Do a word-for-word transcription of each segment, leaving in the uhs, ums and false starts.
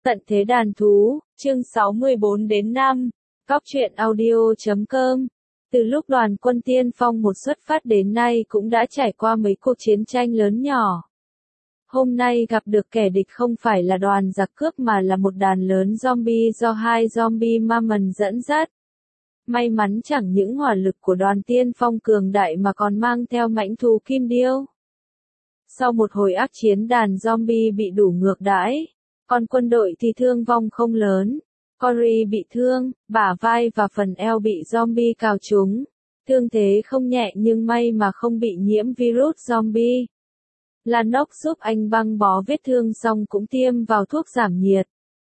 Tận thế đàn thú, chương sáu mươi bốn đến năm, Cóc truyện audio chấm com. Từ lúc đoàn quân tiên phong một xuất phát đến nay cũng đã trải qua mấy cuộc chiến tranh lớn nhỏ. Hôm nay gặp được kẻ địch không phải là đoàn giặc cướp mà là một đàn lớn zombie do hai zombie ma mần dẫn dắt. May mắn chẳng những hỏa lực của đoàn tiên phong cường đại mà còn mang theo mãnh thú kim điêu. Sau một hồi ác chiến đàn zombie bị đủ ngược đãi, còn quân đội thì thương vong không lớn. Cory bị thương, bả vai và phần eo bị zombie cào trúng. Thương thế không nhẹ nhưng may mà không bị nhiễm virus zombie. Lanox giúp anh băng bó vết thương xong cũng tiêm vào thuốc giảm nhiệt.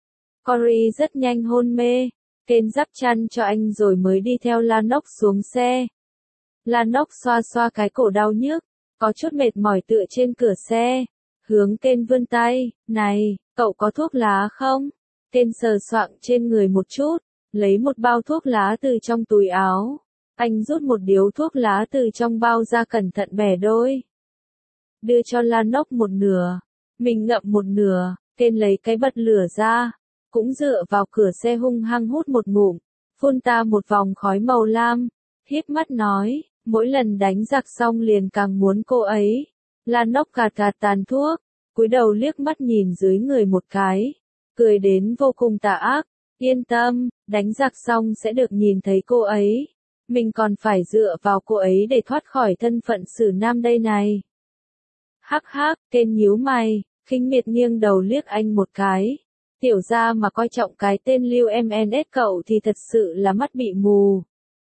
Cory rất nhanh hôn mê, Ken dắp chăn cho anh rồi mới đi theo Lanox xuống xe. Lanox xoa xoa cái cổ đau nhức, có chút mệt mỏi tựa trên cửa xe. Hướng Ken vươn tay, này, cậu có thuốc lá không? Ken sờ soạng trên người một chút, lấy một bao thuốc lá từ trong túi áo. Anh rút một điếu thuốc lá từ trong bao ra cẩn thận bẻ đôi. Đưa cho Lanox một nửa, mình ngậm một nửa. Ken lấy cái bật lửa ra, cũng dựa vào cửa xe hung hăng hút một ngụm, phun ta một vòng khói màu lam, híp mắt nói, mỗi lần đánh giặc xong liền càng muốn cô ấy. Lanox gạt gạt tàn thuốc, cúi đầu liếc mắt nhìn dưới người một cái, cười đến vô cùng tà ác, yên tâm, đánh giặc xong sẽ được nhìn thấy cô ấy. Mình còn phải dựa vào cô ấy để thoát khỏi thân phận xử nam đây này. Hắc hắc, Ken nhíu mày, khinh miệt nghiêng đầu liếc anh một cái. Tiểu gia mà coi trọng cái tên Lưu em en ét cậu thì thật sự là mắt bị mù.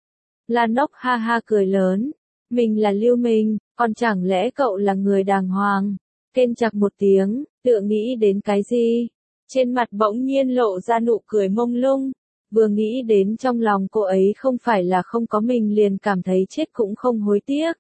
Lanox ha ha cười lớn, mình là Lưu Minh, còn chẳng lẽ cậu là người đàng hoàng? Ken chạc một tiếng, tựa nghĩ đến cái gì? Trên mặt bỗng nhiên lộ ra nụ cười mông lung, vừa nghĩ đến trong lòng cô ấy không phải là không có mình liền cảm thấy chết cũng không hối tiếc.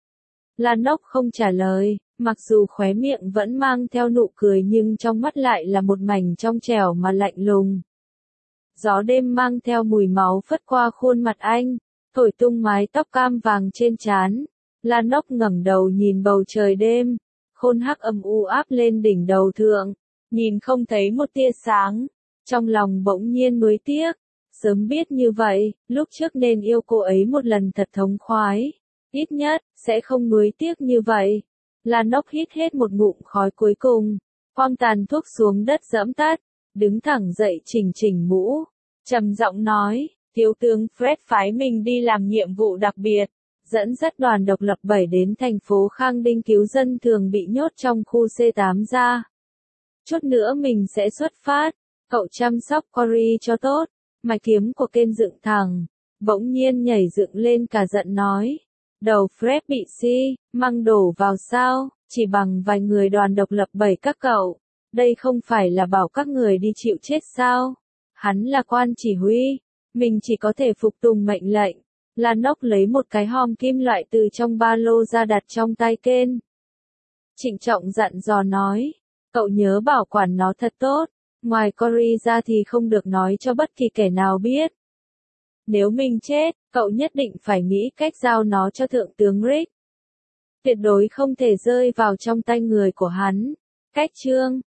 Lanox không trả lời, mặc dù khóe miệng vẫn mang theo nụ cười nhưng trong mắt lại là một mảnh trong trẻo mà lạnh lùng. Gió đêm mang theo mùi máu phất qua khuôn mặt anh, thổi tung mái tóc cam vàng trên trán. Lanox ngẩng đầu nhìn bầu trời đêm, khôn hắc âm u áp lên đỉnh đầu thượng, nhìn không thấy một tia sáng, trong lòng bỗng nhiên nuối tiếc, sớm biết như vậy, lúc trước nên yêu cô ấy một lần thật thống khoái, ít nhất, sẽ không nuối tiếc như vậy. Lanox hít hết một ngụm khói cuối cùng, quăng tàn thuốc xuống đất giẫm tắt, đứng thẳng dậy chỉnh chỉnh mũ, trầm giọng nói, thiếu tướng Fred phái mình đi làm nhiệm vụ đặc biệt, dẫn dắt đoàn độc lập bảy đến thành phố Khang Đinh cứu dân thường bị nhốt trong khu C tám ra. Chút nữa mình sẽ xuất phát, cậu chăm sóc Cory cho tốt. Mày kiếm của Ken dựng thẳng, bỗng nhiên nhảy dựng lên cả giận nói. Đầu Fred bị si, măng đổ vào sao, chỉ bằng vài người đoàn độc lập bảy các cậu. Đây không phải là bảo các người đi chịu chết sao? Hắn là quan chỉ huy, mình chỉ có thể phục tùng mệnh lệnh. Lanox lấy một cái hòm kim loại từ trong ba lô ra đặt trong tay Ken. Trịnh trọng dặn dò nói, cậu nhớ bảo quản nó thật tốt, ngoài Cory ra thì không được nói cho bất kỳ kẻ nào biết. Nếu mình chết, cậu nhất định phải nghĩ cách giao nó cho Thượng tướng Rick. Tuyệt đối không thể rơi vào trong tay người của hắn. Cách chương,